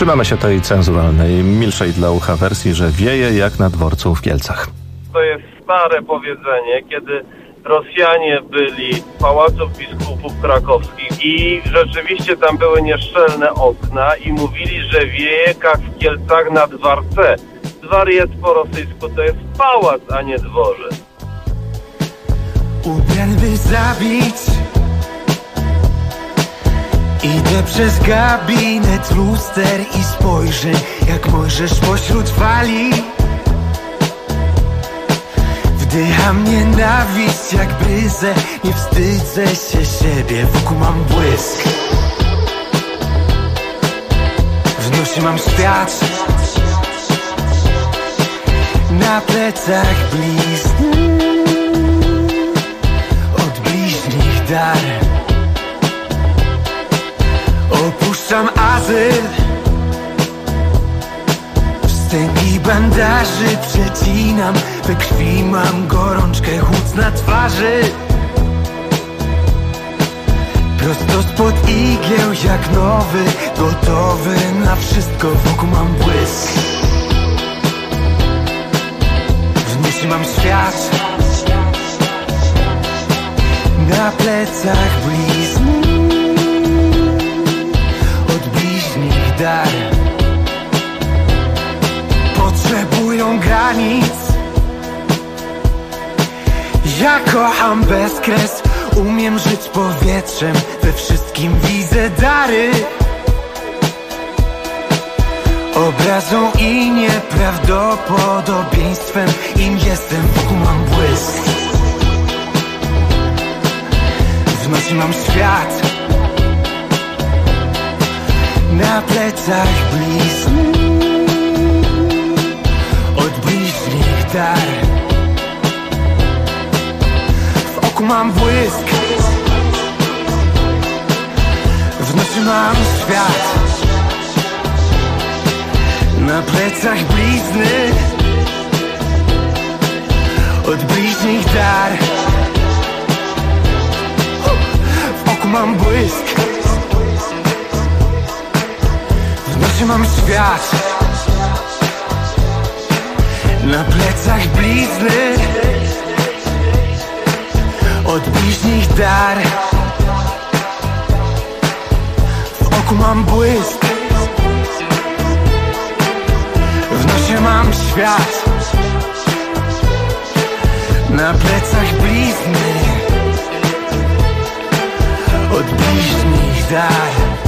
Trzymamy się tej cenzuralnej, milszej dla ucha wersji, że wieje jak na dworcu w Kielcach. To jest stare powiedzenie, kiedy Rosjanie byli w Pałacu Biskupów Krakowskich i rzeczywiście tam były nieszczelne okna i mówili, że wieje jak w Kielcach na dworce. Dwar jest po rosyjsku, to jest pałac, a nie dworzec. Ubrany by zabić. Idę przez gabinet luster i spojrzę, jak Mojżesz pośród fali. Wdycham nienawiść jak bryzę, nie wstydzę się siebie, wokół mam błysk. W nosie mam świat, na plecach blizny, od bliźnich dar. Opuszczam azyl, wstęgi bandaży przecinam, we krwi mam gorączkę, chłód na twarzy. Prosto spod igieł jak nowy, gotowy na wszystko, wokół mam błysk. W nosie mam świat, na plecach blizny, od bliźnich dar. Potrzebują granic, ja kocham bezkres, umiem żyć powietrzem, we wszystkim widzę dary. Obrazą i nieprawdopodobieństwem, im jestem, wokół mam błysk. W nocy mam świat, na plecach blizny, od bliźnich dar. W oku mam błysk, w nocy mam świat, na plecach blizny, od bliźnich dar. W oku mam błysk, w nocy mam świat, na plecach blizny, od bliźnich dar. W oku mam błysk, w nosie mam świat, na plecach blizny, od bliźnich dar.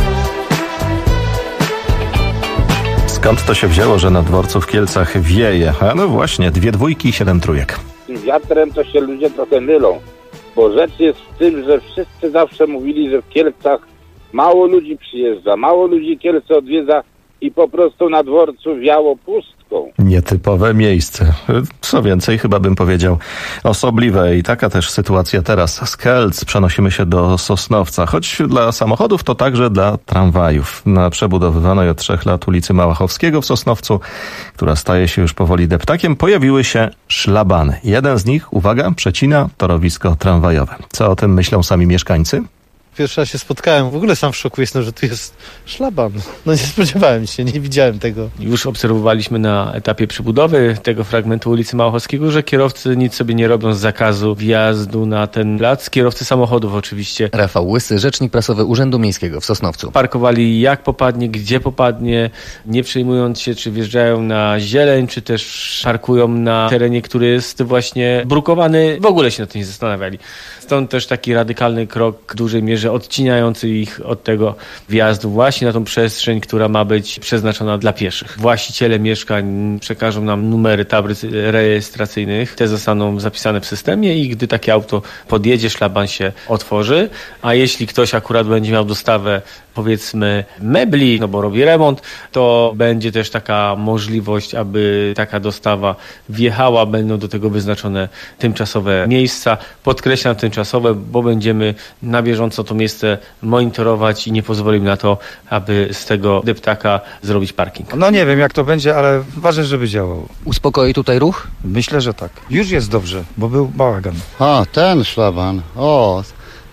Skąd to się wzięło, że na dworcu w Kielcach wieje? A no właśnie, 2 dwójki i 7 trójek. Z wiatrem to się ludzie trochę mylą, bo rzecz jest w tym, że wszyscy zawsze mówili, że w Kielcach mało ludzi przyjeżdża, mało ludzi Kielce odwiedza i po prostu na dworcu wiało pustką. Nietypowe miejsce. Co więcej, chyba bym powiedział osobliwe i taka też sytuacja teraz. Z Kielc przenosimy się do Sosnowca, choć dla samochodów to także dla tramwajów. Na przebudowywanej od 3 lat ulicy Małachowskiego w Sosnowcu, która staje się już powoli deptakiem, pojawiły się szlabany. Jeden z nich, uwaga, przecina torowisko tramwajowe. Co o tym myślą sami mieszkańcy? Pierwszy raz się spotkałem, w ogóle sam w szoku jestem, że tu jest szlaban. No nie spodziewałem się, nie widziałem tego. Już obserwowaliśmy na etapie przebudowy tego fragmentu ulicy Małachowskiego, że kierowcy nic sobie nie robią z zakazu wjazdu na ten plac. Kierowcy samochodów oczywiście. Rafał Łysy, rzecznik prasowy Urzędu Miejskiego w Sosnowcu. Parkowali jak popadnie, gdzie popadnie, nie przejmując się, czy wjeżdżają na zieleń, czy też parkują na terenie, który jest właśnie brukowany. W ogóle się na to nie zastanawiali. Stąd też taki radykalny krok w dużej mierze odcinający ich od tego wjazdu właśnie na tą przestrzeń, która ma być przeznaczona dla pieszych. Właściciele mieszkań przekażą nam numery tablic rejestracyjnych. Te zostaną zapisane w systemie i gdy takie auto podjedzie, szlaban się otworzy. A jeśli ktoś akurat będzie miał dostawę, powiedzmy, mebli, no bo robi remont, to będzie też taka możliwość, aby taka dostawa wjechała. Będą do tego wyznaczone tymczasowe miejsca. Podkreślam tymczasowe, bo będziemy na bieżąco to miejsce monitorować i nie pozwolimy na to, aby z tego deptaka zrobić parking. No nie wiem jak to będzie, ale ważne, żeby działało. Uspokoi tutaj ruch? Myślę, że tak. Już jest dobrze, bo był bałagan. A, ten szlaban. O,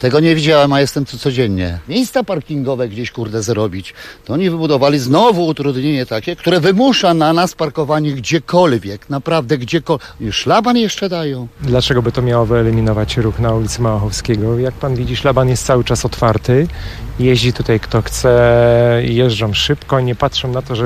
Tego nie widziałem, a jestem tu codziennie. Miejsca parkingowe gdzieś, kurde, zrobić. To oni wybudowali znowu utrudnienie takie, które wymusza na nas parkowanie gdziekolwiek. Naprawdę gdziekolwiek. I szlaban jeszcze dają. Dlaczego by to miało wyeliminować ruch na ulicy Małachowskiego? Jak pan widzi, szlaban jest cały czas otwarty. Jeździ tutaj kto chce, jeżdżą szybko, nie patrzą na to, że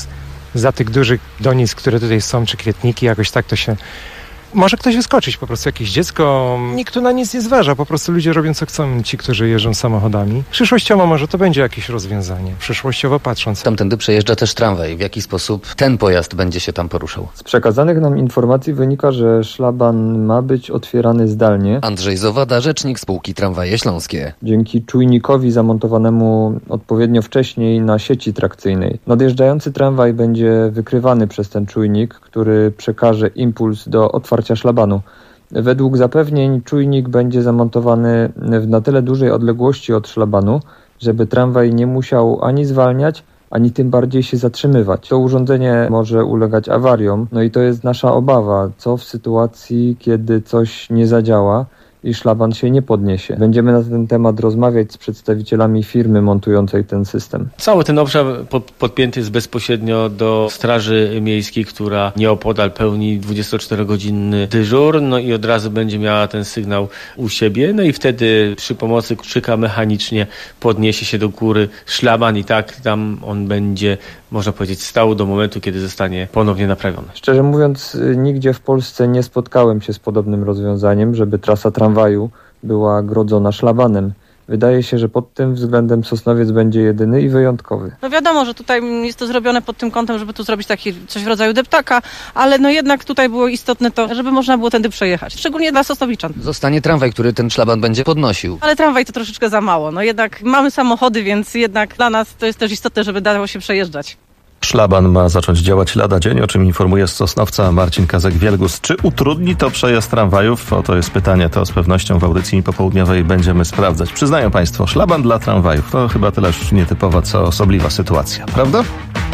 za tych dużych donic, które tutaj są, czy kwietniki, jakoś tak to się... Może ktoś wyskoczyć, po prostu jakieś dziecko. Nikt tu na nic nie zważa, po prostu ludzie robią co chcą, ci, którzy jeżdżą samochodami. Przyszłościowo może to będzie jakieś rozwiązanie, przyszłościowo patrząc. Tamtędy przejeżdża też tramwaj. W jaki sposób ten pojazd będzie się tam poruszał? Z przekazanych nam informacji wynika, że szlaban ma być otwierany zdalnie. Andrzej Zowada, rzecznik spółki Tramwaje Śląskie. Dzięki czujnikowi zamontowanemu odpowiednio wcześniej na sieci trakcyjnej. Nadjeżdżający tramwaj będzie wykrywany przez ten czujnik, który przekaże impuls do otwarcia szlabanu. Według zapewnień czujnik będzie zamontowany w na tyle dużej odległości od szlabanu, żeby tramwaj nie musiał ani zwalniać, ani tym bardziej się zatrzymywać. To urządzenie może ulegać awariom, no i to jest nasza obawa, co w sytuacji, kiedy coś nie zadziała i szlaban się nie podniesie. Będziemy na ten temat rozmawiać z przedstawicielami firmy montującej ten system. Cały ten obszar podpięty jest bezpośrednio do Straży Miejskiej, która nieopodal pełni 24-godzinny dyżur, no i od razu będzie miała ten sygnał u siebie, no i wtedy przy pomocy krzyka mechanicznie podniesie się do góry szlaban i tak tam on będzie, można powiedzieć, stał do momentu, kiedy zostanie ponownie naprawiony. Szczerze mówiąc, nigdzie w Polsce nie spotkałem się z podobnym rozwiązaniem, żeby trasa tramwaju była grodzona szlabanem. Wydaje się, że pod tym względem Sosnowiec będzie jedyny i wyjątkowy. No wiadomo, że tutaj jest to zrobione pod tym kątem, żeby tu zrobić taki coś w rodzaju deptaka, ale no jednak tutaj było istotne to, żeby można było tędy przejechać. Szczególnie dla Sosnowiczan. Zostanie tramwaj, który ten szlaban będzie podnosił. Ale tramwaj to troszeczkę za mało. No jednak mamy samochody, więc jednak dla nas to jest też istotne, żeby dało się przejeżdżać. Szlaban ma zacząć działać lada dzień, o czym informuje z Sosnowca Marcin Kazek-Wielgus. Czy utrudni to przejazd tramwajów? Oto jest pytanie, to z pewnością w audycji popołudniowej będziemy sprawdzać. Przyznają Państwo, szlaban dla tramwajów to chyba tyleż nietypowa, co osobliwa sytuacja, prawda?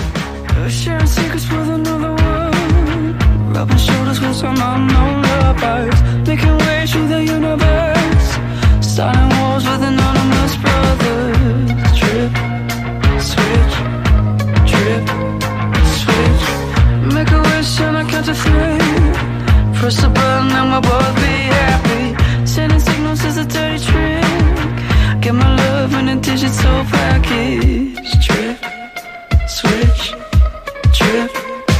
Make a wish and I count to 3. Press the button and we'll both be happy. Sending signals is a dirty trick. Get my love in a digital package. Trip, switch, trip,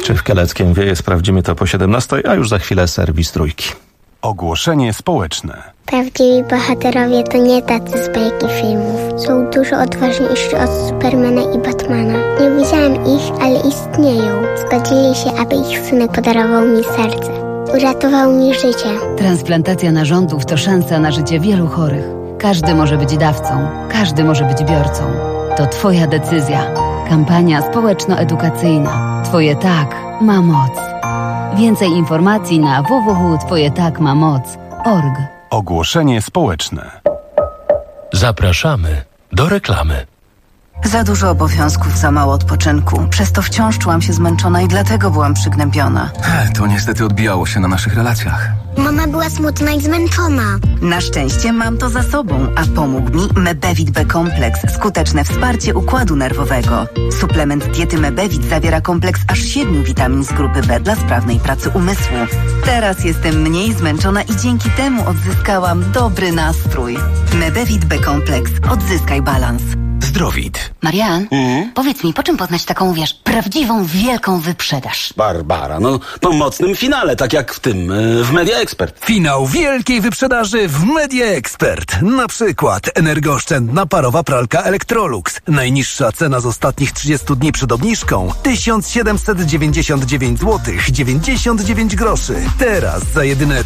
Czy w Kieleckiem wieje? Sprawdzimy to po 17, a już za chwilę serwis Trójki. Ogłoszenie społeczne. Prawdziwi bohaterowie to nie tacy z bajki filmów. Są dużo odważniejsi od Supermana i Batmana. Nie widziałem ich, ale istnieją. Zgodzili się, aby ich synek podarował mi serce. Uratował mi życie. Transplantacja narządów to szansa na życie wielu chorych. Każdy może być dawcą, każdy może być biorcą. To Twoja decyzja. Kampania społeczno-edukacyjna. Twoje tak ma moc. Więcej informacji na www.twojetakmamoc.org. Ogłoszenie społeczne. Zapraszamy do reklamy. Za dużo obowiązków, za mało odpoczynku. Przez to wciąż czułam się zmęczona i dlatego byłam przygnębiona. To niestety odbijało się na naszych relacjach. Mama była smutna i zmęczona. Na szczęście mam to za sobą, a pomógł mi Mebevit B-kompleks. Skuteczne wsparcie układu nerwowego. Suplement diety Mebevit zawiera kompleks aż 7 witamin z grupy B dla sprawnej pracy umysłu. Teraz jestem mniej zmęczona i dzięki temu odzyskałam dobry nastrój. Mebevit B-kompleks. Odzyskaj balans. Zdrowit. Marian, powiedz mi, po czym poznać taką, prawdziwą, wielką wyprzedaż? Barbara, po mocnym finale, tak jak w tym, w Media Expert. Finał wielkiej wyprzedaży w Media Expert. Na przykład energooszczędna parowa pralka Electrolux. Najniższa cena z ostatnich 30 dni przed obniżką 1799 zł 99 groszy. Teraz za jedyne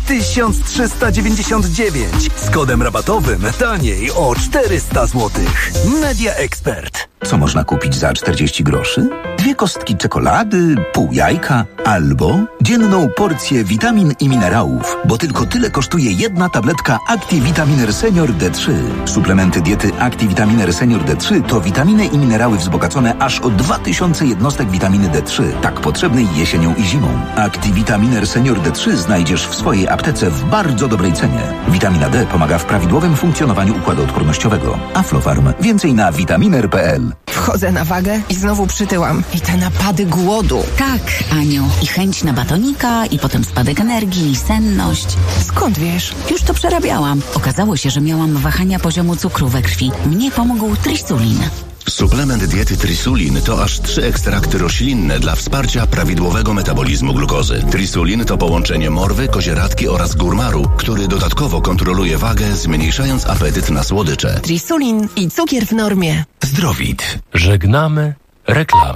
1399. Z kodem rabatowym taniej o 400 zł. Media Expert. Co można kupić za 40 groszy? 2 kostki czekolady, pół jajka albo dzienną porcję witamin i minerałów, bo tylko tyle kosztuje jedna tabletka Activitaminer Senior D3. Suplementy diety Activitaminer Senior D3 to witaminy i minerały wzbogacone aż o 2000 jednostek witaminy D3, tak potrzebnej jesienią i zimą. Activitaminer Senior D3 znajdziesz w swojej aptece w bardzo dobrej cenie. Witamina D pomaga w prawidłowym funkcjonowaniu układu odpornościowego. Aflofarm. Więcej na vitaminer.pl. Wchodzę na wagę i znowu przytyłam. I te napady głodu. Tak, Aniu. I chęć na batonika, i potem spadek energii, i senność. Skąd wiesz? Już to przerabiałam. Okazało się, że miałam wahania poziomu cukru we krwi. Mnie pomógł Trisulin. Suplement diety Trisulin to aż 3 ekstrakty roślinne dla wsparcia prawidłowego metabolizmu glukozy. Trisulin to połączenie morwy, kozieradki oraz górmaru, który dodatkowo kontroluje wagę, zmniejszając apetyt na słodycze. Trisulin i cukier w normie. Zdrowit. Żegnamy reklamę.